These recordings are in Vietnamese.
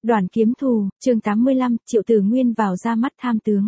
Đoàn kiếm thù, chương 85, Triệu Tử Nguyên vào ra mắt tham tướng.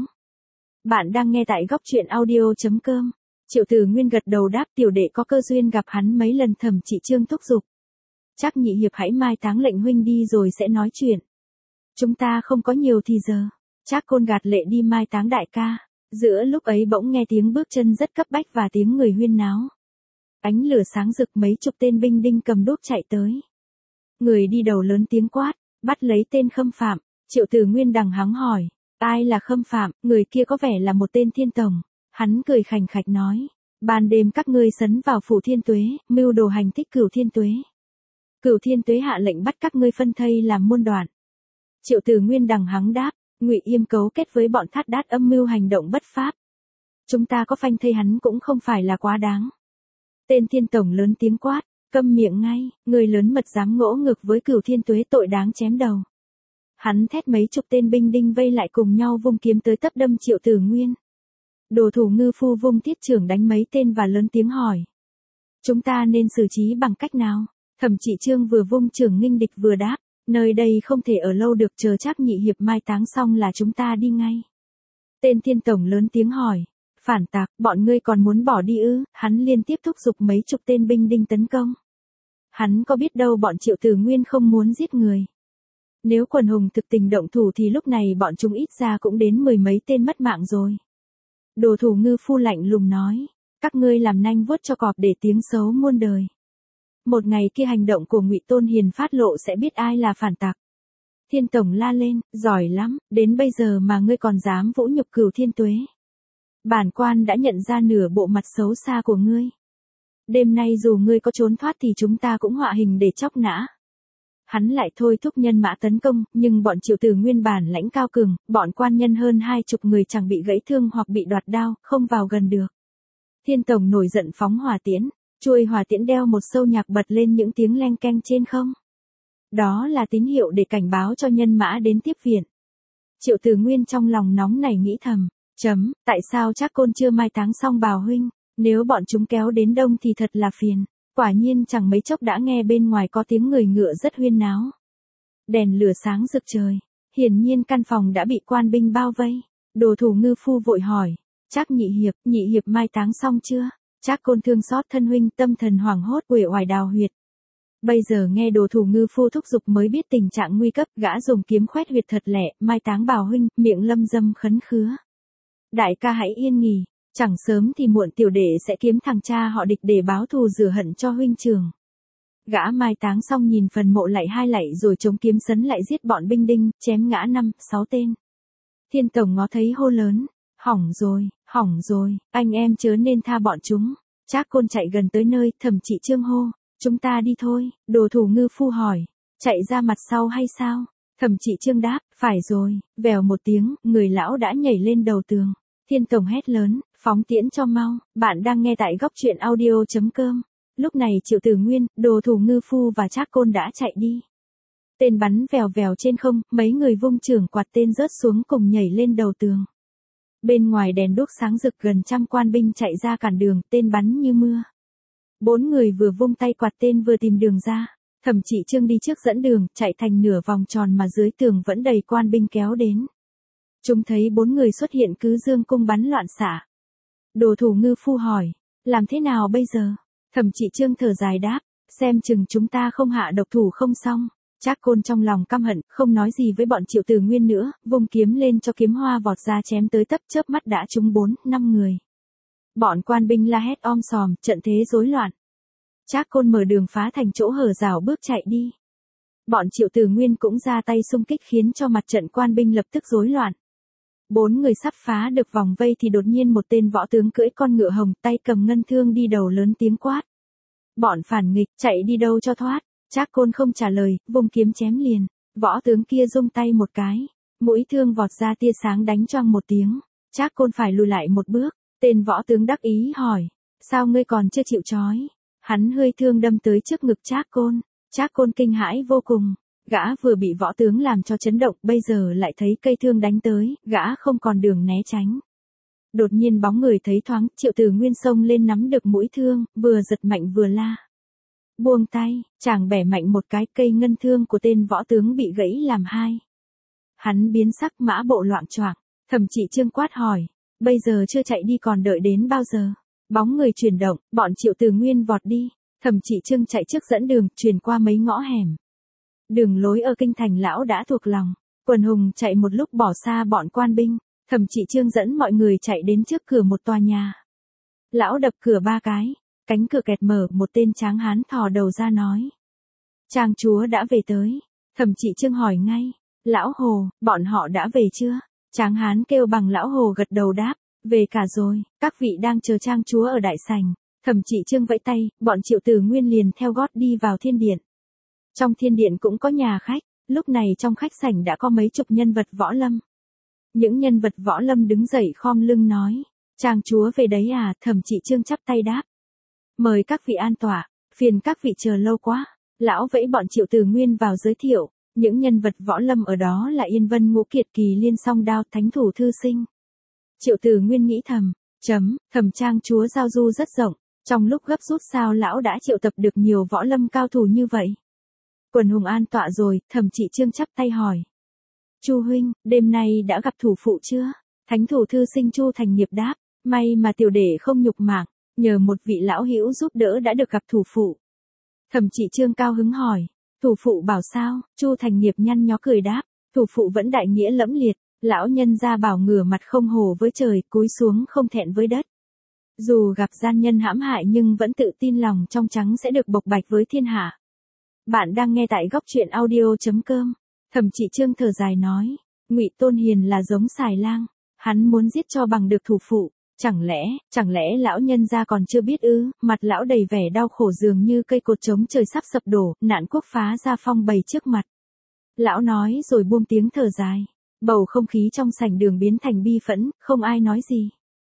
Bạn đang nghe tại góc truyện audio.com. Triệu Tử Nguyên gật đầu đáp, tiểu đệ có cơ duyên gặp hắn mấy lần, Thẩm Trị Chương thúc giục. Chắc nhị hiệp hãy mai táng lệnh huynh đi rồi sẽ nói chuyện. Chúng ta không có nhiều thì giờ. Trác Côn gạt lệ đi mai táng đại ca. Giữa lúc ấy bỗng nghe tiếng bước chân rất cấp bách và tiếng người huyên náo. Ánh lửa sáng rực, mấy chục tên binh đinh cầm đuốc chạy tới. Người đi đầu lớn tiếng quát, bắt lấy tên Khâm Phạm. Triệu Tử Nguyên đằng hắng hỏi, ai là Khâm Phạm? Người kia có vẻ là một tên thiên tổng. Hắn cười khành khạch nói, ban đêm các ngươi sấn vào phủ Thiên Tuế, mưu đồ hành thích Cửu Thiên Tuế. Cửu Thiên Tuế hạ lệnh bắt các ngươi phân thây làm muôn đoạn. Triệu Tử Nguyên đằng hắng đáp, Ngụy Yêm cấu kết với bọn Thát Đát âm mưu hành động bất pháp. Chúng ta có phanh thây hắn cũng không phải là quá đáng. Tên thiên tổng lớn tiếng quát, câm miệng ngay, người lớn mật dám ngỗ ngược với Cửu Thiên Tuế, tội đáng chém đầu. Hắn thét, mấy chục tên binh đinh vây lại cùng nhau vung kiếm tới tấp đâm Triệu Tử Nguyên. Đồ thủ Ngư Phu vung thiết chưởng đánh mấy tên và lớn tiếng hỏi, chúng ta nên xử trí bằng cách nào? Thẩm Trị Chương vừa vung chưởng nghênh địch vừa đáp, nơi đây không thể ở lâu được, chờ Trác nhị hiệp mai táng xong là chúng ta đi ngay. Tên thiên tổng lớn tiếng hỏi, phản tặc, bọn ngươi còn muốn bỏ đi ư? Hắn liên tiếp thúc giục mấy chục tên binh đinh tấn công. Hắn có biết đâu bọn Triệu Tử Nguyên không muốn giết người. Nếu quần hùng thực tình động thủ thì lúc này bọn chúng ít ra cũng đến mười mấy tên mất mạng rồi. Đồ thủ Ngư Phu lạnh lùng nói, các ngươi làm nanh vuốt cho cọp để tiếng xấu muôn đời. Một ngày kia hành động của Ngụy Tôn Hiền phát lộ sẽ biết ai là phản tặc. Thiên tổng la lên, giỏi lắm, đến bây giờ mà ngươi còn dám vũ nhục Cửu Thiên Tuế. Bản quan đã nhận ra nửa bộ mặt xấu xa của ngươi. Đêm nay dù ngươi có trốn thoát thì chúng ta cũng họa hình để chóc nã. Hắn lại thôi thúc nhân mã tấn công, nhưng bọn Triệu Tử Nguyên bản lãnh cao cường, bọn quan nhân hơn 20 người chẳng bị gãy thương hoặc bị đoạt đao, không vào gần được. Thiên tổng nổi giận phóng hỏa tiễn, chuôi hỏa tiễn đeo một sâu nhạc bật lên những tiếng leng keng trên không. Đó là tín hiệu để cảnh báo cho nhân mã đến tiếp viện. Triệu Tử Nguyên trong lòng nóng nảy nghĩ thầm, tại sao Trác Côn chưa mai táng xong Bào huynh? Nếu bọn chúng kéo đến đông thì thật là phiền. Quả nhiên chẳng mấy chốc đã nghe bên ngoài có tiếng người ngựa rất huyên náo. Đèn lửa sáng rực trời, hiển nhiên căn phòng đã bị quan binh bao vây. Đồ thủ Ngư Phu vội hỏi, Trác nhị hiệp mai táng xong chưa? Trác Côn thương xót thân huynh, tâm thần hoảng hốt, uể oải đào huyệt. Bây giờ nghe đồ thủ Ngư Phu thúc giục mới biết tình trạng nguy cấp, gã dùng kiếm khoét huyệt thật lẹ, mai táng Bào huynh, miệng lâm dâm khấn khứa. Đại ca hãy yên nghỉ, chẳng sớm thì muộn tiểu đệ sẽ kiếm thằng cha họ Địch để báo thù rửa hận cho huynh trưởng. Gã mai táng xong nhìn phần mộ lạy hai lạy rồi chống kiếm sấn lại giết bọn binh đinh, chém ngã 5-6 tên. Thiên tổng ngó thấy hô lớn, hỏng rồi, anh em chớ nên tha bọn chúng. Trác Côn chạy gần tới nơi, Thẩm Trị Chương hô, chúng ta đi thôi. Đồ thủ Ngư Phu hỏi, chạy ra mặt sau hay sao? Thẩm Trị Chương đáp, phải rồi. Vèo một tiếng, người lão đã nhảy lên đầu tường. Thiên tổng hét lớn, phóng tiễn cho mau. Bạn đang nghe tại góc truyện audio.com. Lúc này Triệu Tử Nguyên, đồ thủ Ngư Phu và Trác Côn đã chạy đi. Tên bắn vèo vèo trên không, mấy người vung chưởng quạt tên rớt xuống cùng nhảy lên đầu tường. Bên ngoài đèn đuốc sáng rực, gần trăm quan binh chạy ra cản đường, tên bắn như mưa. 4 người vừa vung tay quạt tên vừa tìm đường ra. Thẩm Trị Chương đi trước dẫn đường, chạy thành nửa vòng tròn mà dưới tường vẫn đầy quan binh kéo đến. Chúng thấy 4 người xuất hiện cứ dương cung bắn loạn xạ. Đồ thủ Ngư Phu hỏi, làm thế nào bây giờ? Thẩm Trị Chương thở dài đáp, xem chừng chúng ta không hạ độc thủ không xong. Trác Côn trong lòng căm hận, không nói gì với bọn Triệu Tử Nguyên nữa, vung kiếm lên cho kiếm hoa vọt ra chém tới tấp, chớp mắt đã trúng 4-5 người. Bọn quan binh la hét om sòm, trận thế rối loạn. Trác Côn mở đường phá thành chỗ hở rào bước chạy đi. Bọn Triệu Tử Nguyên cũng ra tay xung kích khiến cho mặt trận quan binh lập tức rối loạn. 4 người sắp phá được vòng vây thì đột nhiên một tên võ tướng cưỡi con ngựa hồng, tay cầm ngân thương đi đầu lớn tiếng quát. Bọn phản nghịch, chạy đi đâu cho thoát. Trác Côn không trả lời, vung kiếm chém liền. Võ tướng kia rung tay một cái, mũi thương vọt ra tia sáng đánh choang một tiếng. Trác Côn phải lùi lại một bước. Tên võ tướng đắc ý hỏi, sao ngươi còn chưa chịu trói? Hắn hơi thương đâm tới trước ngực Trác Côn. Trác Côn kinh hãi vô cùng. Gã vừa bị võ tướng làm cho chấn động, bây giờ lại thấy cây thương đánh tới, gã không còn đường né tránh. Đột nhiên bóng người thấy thoáng, Triệu Tử Nguyên xông lên nắm được mũi thương, vừa giật mạnh vừa la. Buông tay, chàng bẻ mạnh một cái, cây ngân thương của tên võ tướng bị gãy làm hai. Hắn biến sắc, mã bộ loạng choạng. Thẩm Trị Chương quát hỏi, bây giờ chưa chạy đi còn đợi đến bao giờ? Bóng người chuyển động, bọn Triệu Từ Nguyên vọt đi. Thẩm Trị Chương chạy trước dẫn đường, truyền qua mấy ngõ hẻm. Đường lối ở kinh thành lão đã thuộc lòng. Quần hùng chạy một lúc bỏ xa bọn quan binh. Thẩm Trị Chương dẫn mọi người chạy đến trước cửa một tòa nhà. Lão đập cửa 3 cái, cánh cửa kẹt mở, một tên tráng hán thò đầu ra nói. Trang chúa đã về tới. Thẩm Trị Chương hỏi ngay, lão Hồ, bọn họ đã về chưa? Tráng hán kêu bằng lão Hồ gật đầu đáp, về cả rồi, các vị đang chờ trang chúa ở đại sảnh. Thẩm Trị Chương vẫy tay, bọn Triệu Từ Nguyên liền theo gót đi vào thiên điện. Trong thiên điện cũng có nhà khách, lúc này trong khách sảnh đã có mấy chục nhân vật võ lâm. Những nhân vật võ lâm đứng dậy khom lưng nói, trang chúa về đấy à? Thẩm Trị Chương chắp tay đáp, mời các vị an tọa, phiền các vị chờ lâu quá. Lão vẫy bọn Triệu Từ Nguyên vào giới thiệu, những nhân vật võ lâm ở đó là Yên Vân Ngũ Kiệt Kỳ Liên Song Đao Thánh Thủ Thư Sinh. Triệu Từ Nguyên nghĩ thầm, thẩm trang chúa giao du rất rộng, trong lúc gấp rút sao lão đã triệu tập được nhiều võ lâm cao thủ như vậy. Quần hùng an tọa rồi, Thẩm Trị Chương chắp tay hỏi, Chu huynh, đêm nay đã gặp thủ phụ chưa? Thánh Thủ Thư Sinh Chu Thành Nghiệp đáp, may mà tiểu đệ không nhục mạng, nhờ một vị lão hữu giúp đỡ đã được gặp thủ phụ. Thẩm Trị Chương cao hứng hỏi, thủ phụ bảo sao? Chu Thành Nghiệp nhăn nhó cười đáp, thủ phụ vẫn đại nghĩa lẫm liệt, lão nhân gia bảo ngửa mặt không hổ với trời, cúi xuống không thẹn với đất. Dù gặp gian nhân hãm hại nhưng vẫn tự tin lòng trong trắng sẽ được bộc bạch với thiên hạ. Bạn đang nghe tại góc truyện audio.com. Thẩm Trị Chương thở dài nói, Ngụy Tôn Hiền là giống xài lang, hắn muốn giết cho bằng được thủ phụ. Chẳng lẽ lão nhân gia còn chưa biết ư? Mặt lão đầy vẻ đau khổ dường như cây cột trống trời sắp sập đổ, nạn quốc phá ra phong bày trước mặt. Lão nói rồi buông tiếng thở dài. Bầu không khí trong sảnh đường biến thành bi phẫn, không ai nói gì.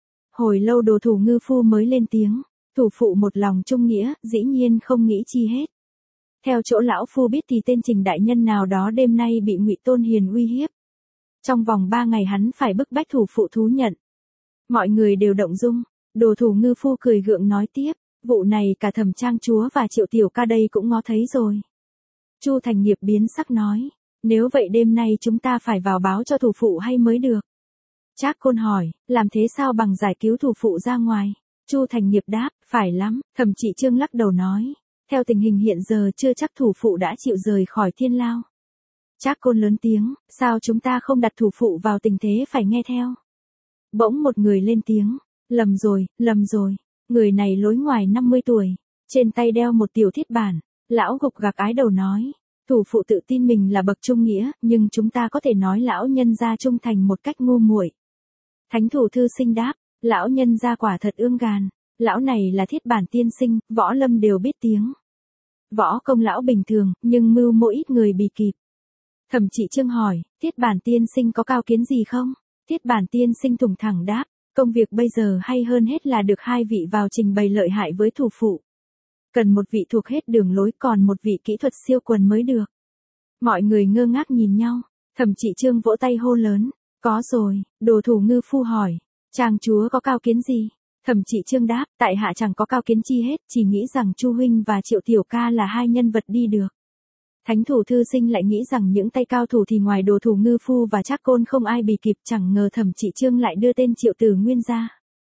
Hồi lâu Đồ Thủ Ngư Phu mới lên tiếng, thủ phụ một lòng trung nghĩa, dĩ nhiên không nghĩ chi hết. Theo chỗ lão phu biết thì tên Trình đại nhân nào đó đêm nay bị Ngụy Tôn Hiền uy hiếp. Trong vòng 3 ngày hắn phải bức bách thủ phụ thú nhận. Mọi người đều động dung, Đồ Thủ Ngư Phu cười gượng nói tiếp, vụ này cả Thẩm trang chúa và Triệu tiểu ca đây cũng ngó thấy rồi. Chu Thành Nghiệp biến sắc nói, nếu vậy đêm nay chúng ta phải vào báo cho thủ phụ hay mới được. Trác Côn hỏi, làm thế sao bằng giải cứu thủ phụ ra ngoài? Chu Thành Nghiệp đáp, phải lắm. Thẩm Trị Chương lắc đầu nói, theo tình hình hiện giờ chưa chắc thủ phụ đã chịu rời khỏi thiên lao. Trác Côn lớn tiếng, sao chúng ta không đặt thủ phụ vào tình thế phải nghe theo? Bỗng một người lên tiếng, lầm rồi, người này lối ngoài 50 tuổi, trên tay đeo một tiểu thiết bản. Lão gục gặc ái đầu nói, thủ phụ tự tin mình là bậc trung nghĩa, nhưng chúng ta có thể nói lão nhân gia trung thành một cách ngu muội. Thánh Thủ Thư Sinh đáp, lão nhân gia quả thật ương gàn, lão này là Thiết Bản tiên sinh, võ lâm đều biết tiếng. Võ công lão bình thường, nhưng mưu mỗi ít người bì kịp. Thẩm Trị Chương hỏi, Thiết Bản tiên sinh có cao kiến gì không? Thiết Bản tiên sinh thủng thẳng đáp, công việc bây giờ hay hơn hết là được 2 vị vào trình bày lợi hại với thủ phụ. Cần một vị thuộc hết đường lối, còn một vị kỹ thuật siêu quần mới được. Mọi người ngơ ngác nhìn nhau, Thẩm Trị Chương vỗ tay hô lớn, có rồi. Đồ Thủ Ngư Phu hỏi, trang chúa có cao kiến gì? Thẩm Trị Chương đáp, tại hạ chẳng có cao kiến chi hết, chỉ nghĩ rằng Chu huynh và Triệu tiểu ca là 2 nhân vật đi được. Thánh Thủ Thư Sinh lại nghĩ rằng những tay cao thủ thì ngoài Đồ Thủ Ngư Phu và Trác Côn không ai bì kịp, chẳng ngờ Thẩm Trị Chương lại đưa tên Triệu Từ Nguyên ra.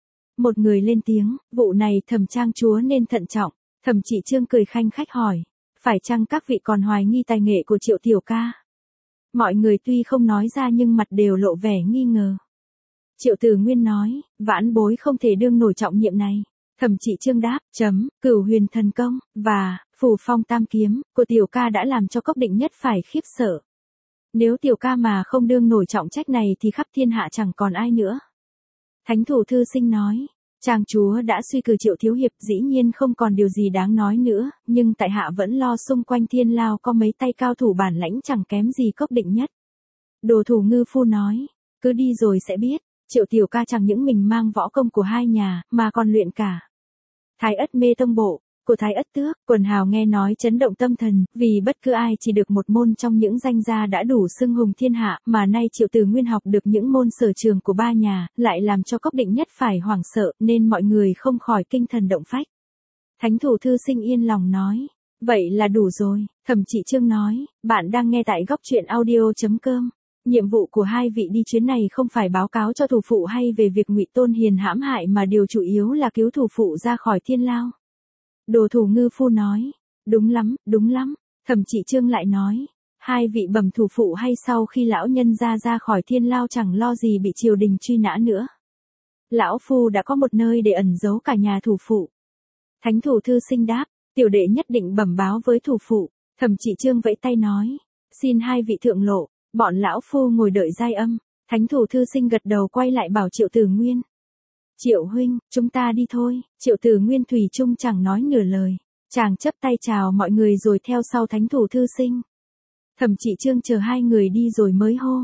Một người lên tiếng, vụ này Thẩm trang chúa nên thận trọng. Thẩm Trị Chương cười khanh khách hỏi, phải chăng các vị còn hoài nghi tài nghệ của Triệu tiểu ca? Mọi người tuy không nói ra nhưng mặt đều lộ vẻ nghi ngờ. Triệu Từ Nguyên nói, vãn bối không thể đương nổi trọng nhiệm này. Thẩm Trị Chương đáp, Cửu Huyền Thần Công và Phù Phong Tam Kiếm của tiểu ca đã làm cho Cốc Định Nhất phải khiếp sợ. Nếu tiểu ca mà không đương nổi trọng trách này thì khắp thiên hạ chẳng còn ai nữa. Thánh Thủ Thư Sinh nói, trang chúa đã suy cử Triệu thiếu hiệp, dĩ nhiên không còn điều gì đáng nói nữa, nhưng tại hạ vẫn lo xung quanh thiên lao có mấy tay cao thủ bản lãnh chẳng kém gì Cốc Định Nhất. Đồ Thủ Ngư Phu nói, cứ đi rồi sẽ biết. Triệu tiểu ca chẳng những mình mang võ công của 2 nhà, mà còn luyện cả Thái Ất Mê Tông Bộ của Thái Ất Tước. Quần hào nghe nói chấn động tâm thần, vì bất cứ ai chỉ được một môn trong những danh gia đã đủ xưng hùng thiên hạ, mà nay Triệu Từ Nguyên học được những môn sở trường của 3 nhà, lại làm cho Cốc Định Nhất phải hoảng sợ, nên mọi người không khỏi kinh thần động phách. Thánh Thủ Thư Sinh yên lòng nói, Vậy là đủ rồi, Thẩm Trị Chương nói, bạn đang nghe tại góc truyện audio.com. Nhiệm vụ của hai vị đi chuyến này không phải báo cáo cho thủ phụ hay về việc Ngụy Tôn Hiền hãm hại mà điều chủ yếu là cứu thủ phụ ra khỏi thiên lao. Đồ thủ ngư phu nói, đúng lắm, Thẩm Trị Chương lại nói, hai vị bẩm thủ phụ hay sau khi lão nhân ra khỏi thiên lao chẳng lo gì bị triều đình truy nã nữa. Lão phu đã có một nơi để ẩn giấu cả nhà thủ phụ. Thánh thủ thư sinh đáp, tiểu đệ nhất định bẩm báo với thủ phụ. Thẩm Trị Chương vẫy tay nói, xin hai vị thượng lộ, bọn lão phu ngồi đợi giai âm. Thánh thủ thư sinh gật đầu quay lại bảo Triệu Tử Nguyên. Triệu huynh, chúng ta đi thôi. Triệu Tử Nguyên thủy chung chẳng nói nửa lời. Chàng chấp tay chào mọi người rồi theo sau thánh thủ thư sinh. Thẩm Trị Chương chờ hai người đi rồi mới hô,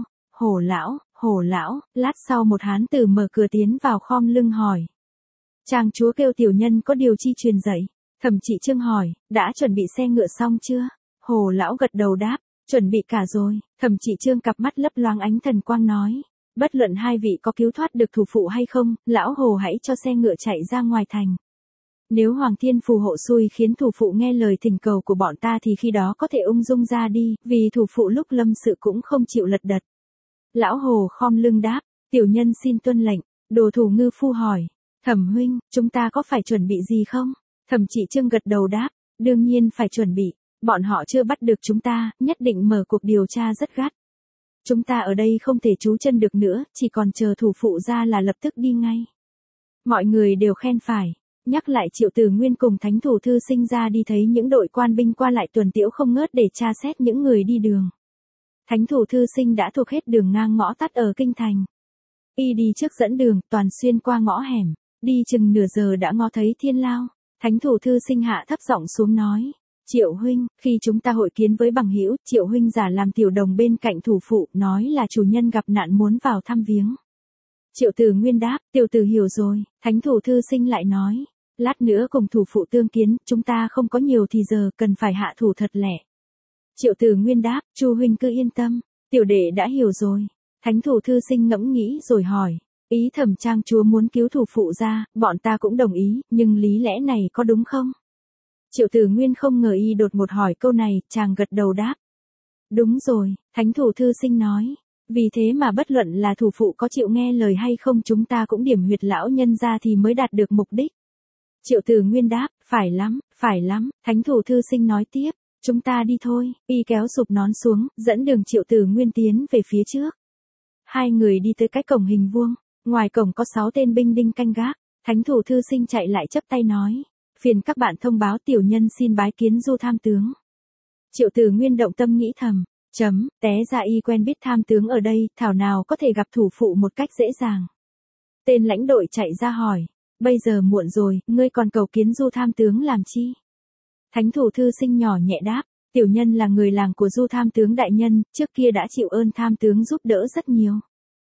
hổ lão, lát sau một hán tử mở cửa tiến vào khom lưng hỏi. Chàng chúa kêu tiểu nhân có điều chi truyền dạy. Thẩm Trị Chương hỏi, đã chuẩn bị xe ngựa xong chưa? Hổ lão gật đầu đáp, chuẩn bị cả rồi. Thẩm Trị Chương cặp mắt lấp loáng ánh thần quang nói, bất luận hai vị có cứu thoát được thủ phụ hay không, lão Hồ hãy cho xe ngựa chạy ra ngoài thành. Nếu Hoàng Thiên phù hộ xui khiến thủ phụ nghe lời thỉnh cầu của bọn ta thì khi đó có thể ung dung ra đi, vì thủ phụ lúc lâm sự cũng không chịu lật đật. Lão Hồ khom lưng đáp, tiểu nhân xin tuân lệnh. Đồ thủ ngư phu hỏi, Thẩm huynh, chúng ta có phải chuẩn bị gì không? Thẩm Trị Chương gật đầu đáp, đương nhiên phải chuẩn bị, bọn họ chưa bắt được chúng ta, nhất định mở cuộc điều tra rất gắt. Chúng ta ở đây không thể trú chân được nữa, chỉ còn chờ thủ phụ ra là lập tức đi ngay. Mọi người đều khen phải. Nhắc lại Triệu Tử Nguyên cùng thánh thủ thư sinh ra đi thấy những đội quan binh qua lại tuần tiễu không ngớt để tra xét những người đi đường. Thánh thủ thư sinh đã thuộc hết đường ngang ngõ tắt ở kinh thành. Y đi trước dẫn đường, toàn xuyên qua ngõ hẻm, đi chừng nửa giờ đã ngó thấy thiên lao. Thánh thủ thư sinh hạ thấp giọng xuống nói, Triệu huynh, khi chúng ta hội kiến với bằng hữu, Triệu huynh giả làm tiểu đồng bên cạnh thủ phụ, nói là chủ nhân gặp nạn muốn vào thăm viếng. Triệu Tử Nguyên đáp, tiểu tử hiểu rồi. Thánh thủ thư sinh lại nói, lát nữa cùng thủ phụ tương kiến, chúng ta không có nhiều thì giờ, cần phải hạ thủ thật lẹ. Triệu Tử Nguyên đáp, Chu huynh cứ yên tâm, tiểu đệ đã hiểu rồi. Thánh thủ thư sinh ngẫm nghĩ rồi hỏi, ý Thẩm trang chúa muốn cứu thủ phụ ra, bọn ta cũng đồng ý, nhưng lý lẽ này có đúng không? Triệu Tử Nguyên không ngờ y đột một hỏi câu này, chàng gật đầu đáp. Đúng rồi, thánh thủ thư sinh nói, vì thế mà bất luận là thủ phụ có chịu nghe lời hay không chúng ta cũng điểm huyệt lão nhân ra thì mới đạt được mục đích. Triệu Tử Nguyên đáp, phải lắm, thánh thủ thư sinh nói tiếp, chúng ta đi thôi. Y kéo sụp nón xuống, dẫn đường Triệu Tử Nguyên tiến về phía trước. Hai người đi tới cái cổng hình vuông, ngoài cổng có 6 tên binh đinh canh gác. Thánh thủ thư sinh chạy lại chấp tay nói, phiền các bạn thông báo tiểu nhân xin bái kiến Du tham tướng. Triệu Tử Nguyên động tâm nghĩ thầm, té ra y quen biết tham tướng ở đây, thảo nào có thể gặp thủ phụ một cách dễ dàng. Tên lãnh đội chạy ra hỏi, bây giờ muộn rồi, ngươi còn cầu kiến Du tham tướng làm chi? Thánh thủ thư sinh nhỏ nhẹ đáp, tiểu nhân là người làng của Du tham tướng đại nhân, trước kia đã chịu ơn tham tướng giúp đỡ rất nhiều.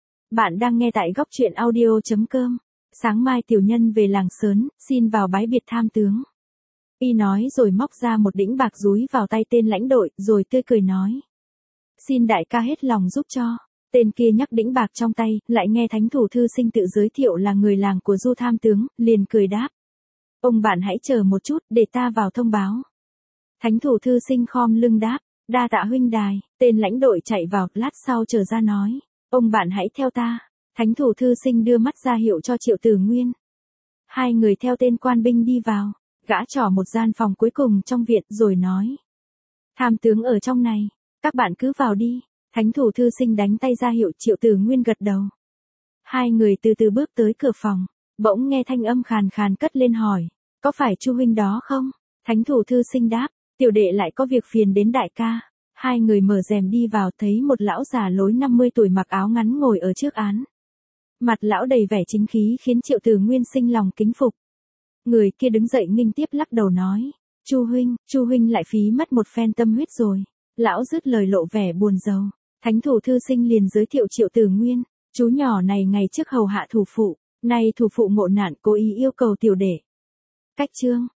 Bạn đang nghe tại góc truyện audio.com. Sáng mai tiểu nhân về làng Sớn, xin vào bái biệt tham tướng. Y nói rồi móc ra một đĩnh bạc dúi vào tay tên lãnh đội, rồi tươi cười nói. Xin đại ca hết lòng giúp cho. Tên kia nhắc đĩnh bạc trong tay, lại nghe thánh thủ thư sinh tự giới thiệu là người làng của Du tham tướng, liền cười đáp. Ông bạn hãy chờ một chút, để ta vào thông báo. Thánh thủ thư sinh khom lưng đáp, đa tạ huynh đài. Tên lãnh đội chạy vào, lát sau trở ra nói. Ông bạn hãy theo ta. Thánh thủ thư sinh đưa mắt ra hiệu cho Triệu Tử Nguyên. Hai người theo tên quan binh đi vào, gã trỏ một gian phòng cuối cùng trong viện rồi nói. Tham tướng ở trong này, các bạn cứ vào đi. Thánh thủ thư sinh đánh tay ra hiệu, Triệu Tử Nguyên gật đầu. Hai người từ từ bước tới cửa phòng, bỗng nghe thanh âm khàn khàn cất lên hỏi, có phải Chu huynh đó không? Thánh thủ thư sinh đáp, tiểu đệ lại có việc phiền đến đại ca. Hai người mở rèm đi vào, thấy một lão già lối 50 tuổi mặc áo ngắn ngồi ở trước án. Mặt lão đầy vẻ chính khí khiến Triệu Tử Nguyên sinh lòng kính phục. Người kia đứng dậy nghênh tiếp lắc đầu nói, Chu huynh lại phí mất một phen tâm huyết rồi. Lão dứt lời lộ vẻ buồn rầu. Thánh thủ thư sinh liền giới thiệu Triệu Tử Nguyên, chú nhỏ này ngày trước hầu hạ thủ phụ, nay thủ phụ ngộ nạn cố ý yêu cầu tiểu đệ. Cách chương